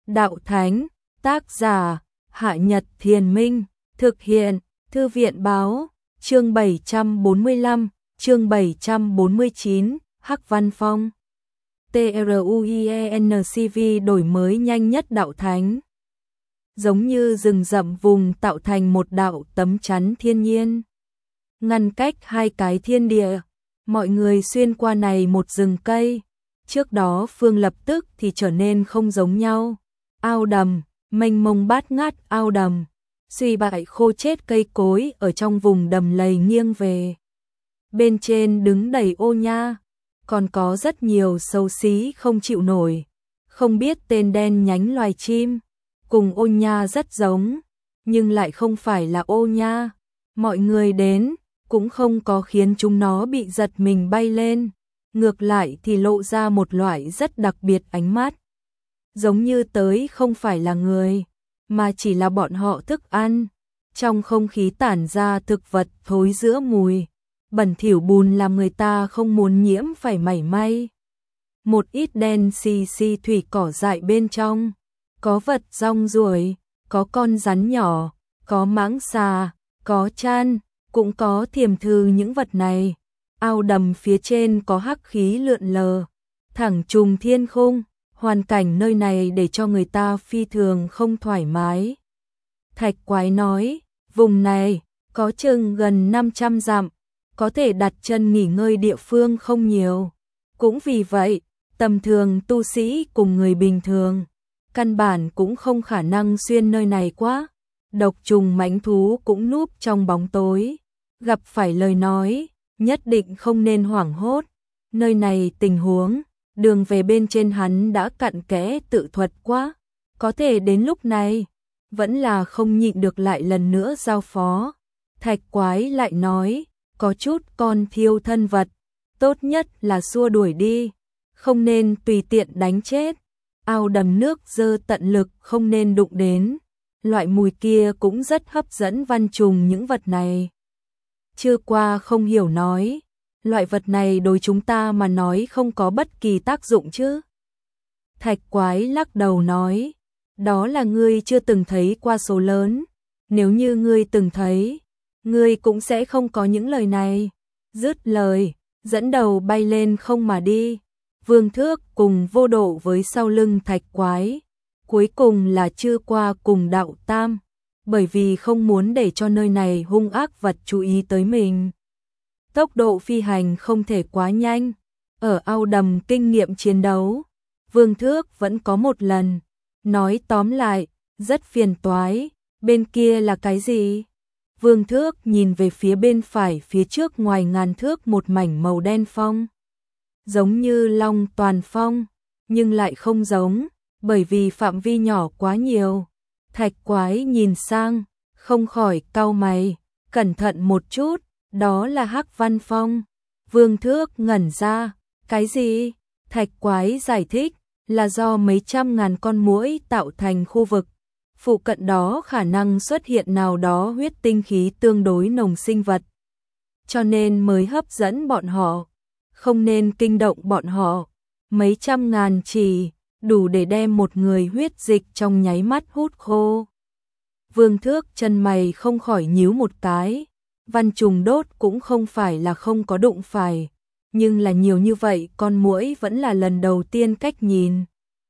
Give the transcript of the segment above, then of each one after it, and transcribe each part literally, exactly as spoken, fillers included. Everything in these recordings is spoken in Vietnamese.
Đạo Thánh, tác giả, Hạ Nhật Thiền Minh, thực hiện, Thư viện Báo, chương bảy trăm bốn mươi lăm, chương bảy trăm bốn mươi chín, Hắc Văn Phong. TRUIENCV đổi mới nhanh nhất Đạo Thánh. Giống như rừng rậm vùng tạo thành một đạo tấm chắn thiên nhiên, ngăn cách hai cái thiên địa, mọi người xuyên qua này một rừng cây. Trước đó phương lập tức thì trở nên không giống nhau. Ao đầm, mênh mông bát ngát ao đầm, suy bại khô chết cây cối ở trong vùng đầm lầy nghiêng về. Bên trên đứng đầy ô nha, còn có rất nhiều xấu xí không chịu nổi, không biết tên đen nhánh loài chim, cùng ô nha rất giống, nhưng lại không phải là ô nha. Mọi người đến cũng không có khiến chúng nó bị giật mình bay lên, ngược lại thì lộ ra một loại rất đặc biệt ánh mắt, giống như tới không phải là người, mà chỉ là bọn họ thức ăn. Trong không khí tản ra thực vật thối rữa mùi, bẩn thỉu bùn làm người ta không muốn nhiễm phải mảy may. Một ít đen xì xì thủy cỏ dại bên trong, có vật rong ruổi, có con rắn nhỏ, có mãng xà, có chan, cũng có thiềm thư. Những vật này, ao đầm phía trên có hắc khí lượn lờ, thẳng trùng thiên khung, hoàn cảnh nơi này để cho người ta phi thường không thoải mái. Thạch Quái nói, vùng này có chừng gần năm trăm dặm, có thể đặt chân nghỉ ngơi địa phương không nhiều. Cũng vì vậy, tầm thường tu sĩ cùng người bình thường, căn bản cũng không khả năng xuyên nơi này quá. Độc trùng mãnh thú cũng núp trong bóng tối, gặp phải lời nói, nhất định không nên hoảng hốt. Nơi này tình huống, đường về bên trên hắn đã cặn kẽ tự thuật quá, có thể đến lúc này, vẫn là không nhịn được lại lần nữa giao phó. Thạch Quái lại nói, có chút con thiêu thân vật, tốt nhất là xua đuổi đi, không nên tùy tiện đánh chết. Ao đầm nước dơ tận lực không nên đụng đến, loại mùi kia cũng rất hấp dẫn văn trùng. Những vật này chưa qua không hiểu nói, loại vật này đối chúng ta mà nói không có bất kỳ tác dụng chứ. Thạch Quái lắc đầu nói, đó là ngươi chưa từng thấy qua số lớn, nếu như ngươi từng thấy, ngươi cũng sẽ không có những lời này. Dứt lời, dẫn đầu bay lên không mà đi. Vương Thước cùng Vô Độ với sau lưng Thạch Quái, cuối cùng là Chư Qua cùng Đạo Tam, bởi vì không muốn để cho nơi này hung ác vật chú ý tới mình. Tốc độ phi hành không thể quá nhanh. Ở ao đầm kinh nghiệm chiến đấu, Vương Thước vẫn có một lần. Nói tóm lại, rất phiền toái. Bên kia là cái gì? Vương Thước nhìn về phía bên phải, phía trước ngoài ngàn thước một mảnh màu đen phong, giống như Long Toàn Phong, nhưng lại không giống, bởi vì phạm vi nhỏ quá nhiều. Thạch Quái nhìn sang, không khỏi cau mày, cẩn thận một chút, đó là Hắc Văn Phong. Vương Thước ngẩn ra, cái gì? Thạch Quái giải thích, là do mấy trăm ngàn con muỗi tạo thành khu vực, phụ cận đó khả năng xuất hiện nào đó huyết tinh khí tương đối nồng sinh vật, cho nên mới hấp dẫn bọn họ, không nên kinh động bọn họ. Mấy trăm ngàn chỉ đủ để đem một người huyết dịch trong nháy mắt hút khô. Vương Thước chân mày không khỏi nhíu một cái. Văn trùng đốt cũng không phải là không có đụng phải, nhưng là nhiều như vậy con muỗi vẫn là lần đầu tiên cách nhìn.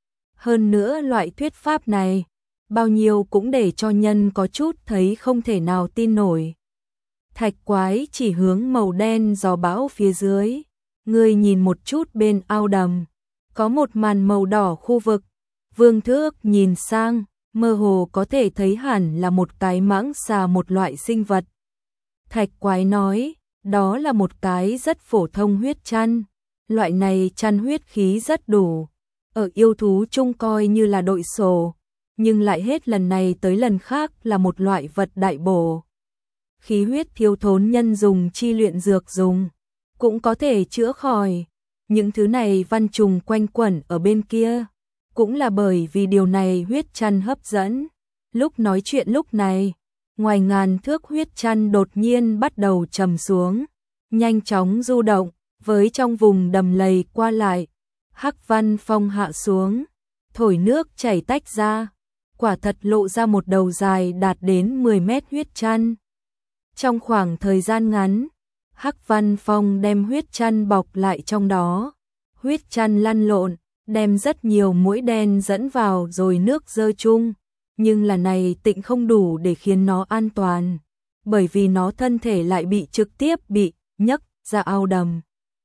Hơn nữa loại thuyết pháp này, bao nhiêu cũng để cho nhân có chút thấy không thể nào tin nổi. Thạch Quái chỉ hướng màu đen gió bão phía dưới, ngươi nhìn một chút bên ao đầm, có một màn màu đỏ khu vực. Vương Thước nhìn sang, mơ hồ có thể thấy hẳn là một cái mãng xà, một loại sinh vật. Thạch Quái nói, đó là một cái rất phổ thông huyết chăn, loại này chăn huyết khí rất đủ, ở yêu thú chung coi như là đội sổ, nhưng lại hết lần này tới lần khác là một loại vật đại bổ. Khí huyết thiếu thốn nhân dùng chi luyện dược dùng, cũng có thể chữa khỏi. Những thứ này văn trùng quanh quẩn ở bên kia, cũng là bởi vì điều này huyết chăn hấp dẫn. Lúc nói chuyện lúc này, ngoài ngàn thước huyết chăn đột nhiên bắt đầu trầm xuống, nhanh chóng du động, với trong vùng đầm lầy qua lại. Hắc Văn Phong hạ xuống, thổi nước chảy tách ra, quả thật lộ ra một đầu dài đạt đến mười mét huyết chăn. Trong khoảng thời gian ngắn, Hắc Văn Phong đem huyết chăn bọc lại trong đó, huyết chăn lăn lộn, đem rất nhiều muỗi đen dẫn vào rồi nước dơ chung, nhưng là này tịnh không đủ để khiến nó an toàn, bởi vì nó thân thể lại bị trực tiếp bị nhấc ra ao đầm.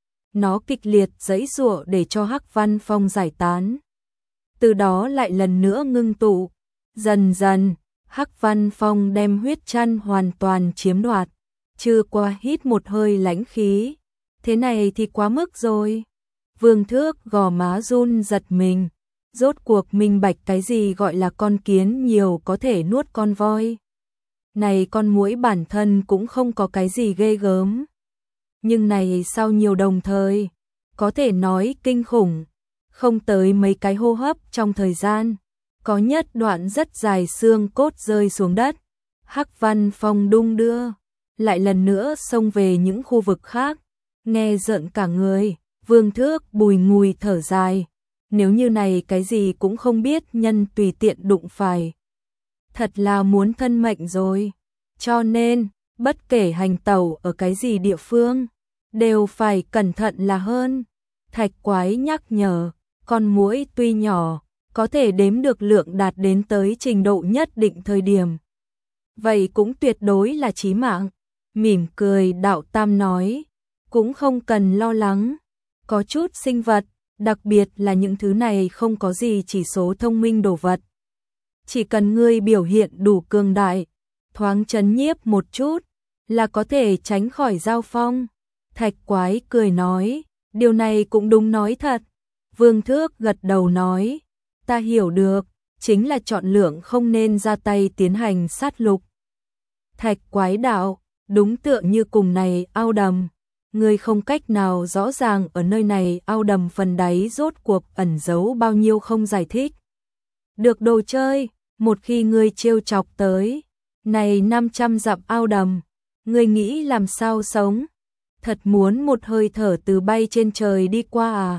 Nó kịch liệt giãy giụa để cho Hắc Văn Phong giải tán. Từ đó lại lần nữa ngưng tụ, dần dần, Hắc Văn Phong đem huyết chăn hoàn toàn chiếm đoạt. Chưa qua hít một hơi lãnh khí, thế này thì quá mức rồi. Vương Thước gò má run giật mình, rốt cuộc minh bạch cái gì gọi là con kiến nhiều có thể nuốt con voi. Này con muỗi bản thân cũng không có cái gì ghê gớm. Nhưng này sau nhiều đồng thời, có thể nói kinh khủng, không tới mấy cái hô hấp trong thời gian, có nhất đoạn rất dài xương cốt rơi xuống đất. Hắc Văn Phong đung đưa, lại lần nữa xông về những khu vực khác, nghe rợn cả người. Vương Thước bùi ngùi thở dài, nếu như này cái gì cũng không biết nhân tùy tiện đụng phải. Thật là muốn thân mệnh rồi, cho nên, bất kể hành tẩu ở cái gì địa phương, đều phải cẩn thận là hơn. Thạch Quái nhắc nhở, con muỗi tuy nhỏ, có thể đếm được lượng đạt đến tới trình độ nhất định thời điểm. Vậy cũng tuyệt đối là chí mạng. Mỉm cười Đạo Tam nói, cũng không cần lo lắng. Có chút sinh vật, đặc biệt là những thứ này không có gì chỉ số thông minh đồ vật. Chỉ cần ngươi biểu hiện đủ cường đại, thoáng chấn nhiếp một chút, là có thể tránh khỏi giao phong. Thạch Quái cười nói, điều này cũng đúng nói thật. Vương Thước gật đầu nói, ta hiểu được, chính là chọn lượng không nên ra tay tiến hành sát lục. Thạch Quái đạo, đúng tựa như cùng này ao đầm. Ngươi không cách nào rõ ràng ở nơi này ao đầm phần đáy rốt cuộc ẩn giấu bao nhiêu không giải thích. Được đồ chơi, một khi ngươi trêu chọc tới, này năm trăm dặm ao đầm, ngươi nghĩ làm sao sống? Thật muốn một hơi thở từ bay trên trời đi qua à?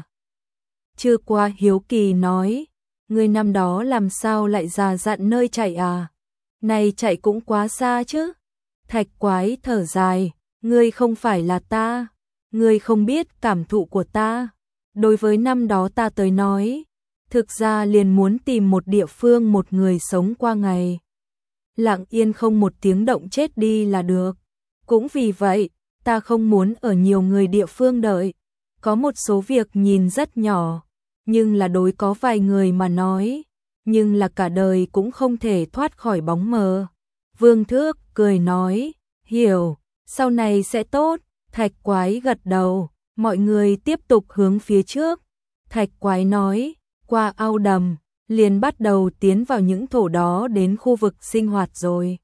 Chưa qua hiếu kỳ nói, ngươi năm đó làm sao lại già dặn nơi chạy à? Này chạy cũng quá xa chứ. Thạch Quái thở dài, ngươi không phải là ta, ngươi không biết cảm thụ của ta. Đối với năm đó ta tới nói, thực ra liền muốn tìm một địa phương một người sống qua ngày. Lặng yên không một tiếng động chết đi là được. Cũng vì vậy, ta không muốn ở nhiều người địa phương đợi. Có một số việc nhìn rất nhỏ, nhưng là đối có vài người mà nói, nhưng là cả đời cũng không thể thoát khỏi bóng mờ. Vương Thước cười nói, hiểu, sau này sẽ tốt. Thạch Quái gật đầu, mọi người tiếp tục hướng phía trước. Thạch Quái nói, qua ao đầm, liền bắt đầu tiến vào những thổ đó đến khu vực sinh hoạt rồi.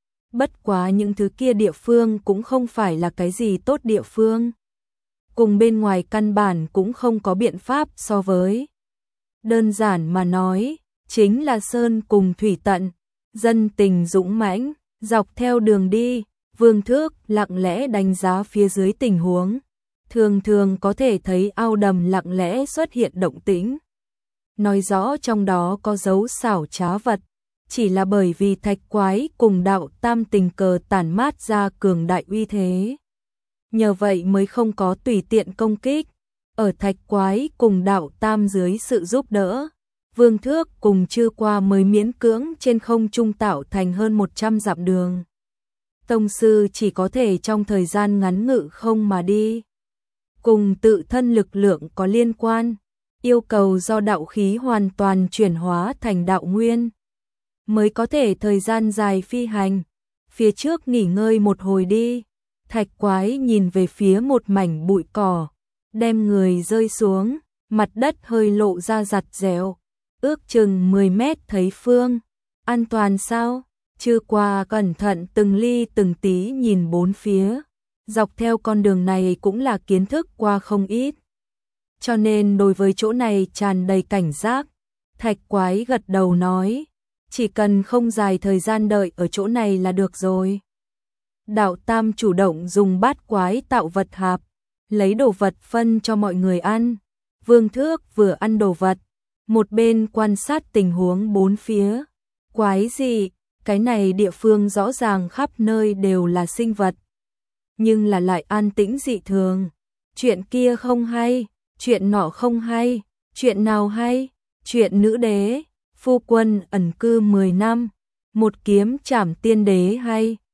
Bất quá những thứ kia địa phương cũng không phải là cái gì tốt địa phương. Cùng bên ngoài căn bản cũng không có biện pháp so với. Đơn giản mà nói, chính là sơn cùng thủy tận, dân tình dũng mãnh, dọc theo đường đi, Vương Thước lặng lẽ đánh giá phía dưới tình huống. Thường thường có thể thấy ao đầm lặng lẽ xuất hiện động tĩnh. Nói rõ trong đó có dấu xảo trá vật, chỉ là bởi vì Thạch Quái cùng Đạo Tam tình cờ tản mát ra cường đại uy thế. Nhờ vậy mới không có tùy tiện công kích. Ở Thạch Quái cùng Đạo Tam dưới sự giúp đỡ, Vương Thước cùng Chư Qua mới miễn cưỡng trên không trung tạo thành hơn một trăm dặm đường. Tông sư chỉ có thể trong thời gian ngắn ngự không mà đi. Cùng tự thân lực lượng có liên quan, yêu cầu do đạo khí hoàn toàn chuyển hóa thành đạo nguyên, mới có thể thời gian dài phi hành. Phía trước nghỉ ngơi một hồi đi. Thạch Quái nhìn về phía một mảnh bụi cỏ, đem người rơi xuống, mặt đất hơi lộ ra rặt rẽo, ước chừng mười mét thấy phương. An toàn sao? Chư Qua cẩn thận từng ly từng tí nhìn bốn phía, dọc theo con đường này cũng là kiến thức qua không ít. Cho nên đối với chỗ này tràn đầy cảnh giác. Thạch Quái gật đầu nói, chỉ cần không dài thời gian đợi ở chỗ này là được rồi. Đạo Tam chủ động dùng bát quái tạo vật hạp, lấy đồ vật phân cho mọi người ăn. Vương Thước vừa ăn đồ vật, một bên quan sát tình huống bốn phía. Quái gì, cái này địa phương rõ ràng khắp nơi đều là sinh vật, nhưng là lại an tĩnh dị thường. Chuyện kia không hay, chuyện nọ không hay, chuyện nào hay? Chuyện nữ đế, phu quân ẩn cư mười năm, một kiếm trảm tiên đế hay?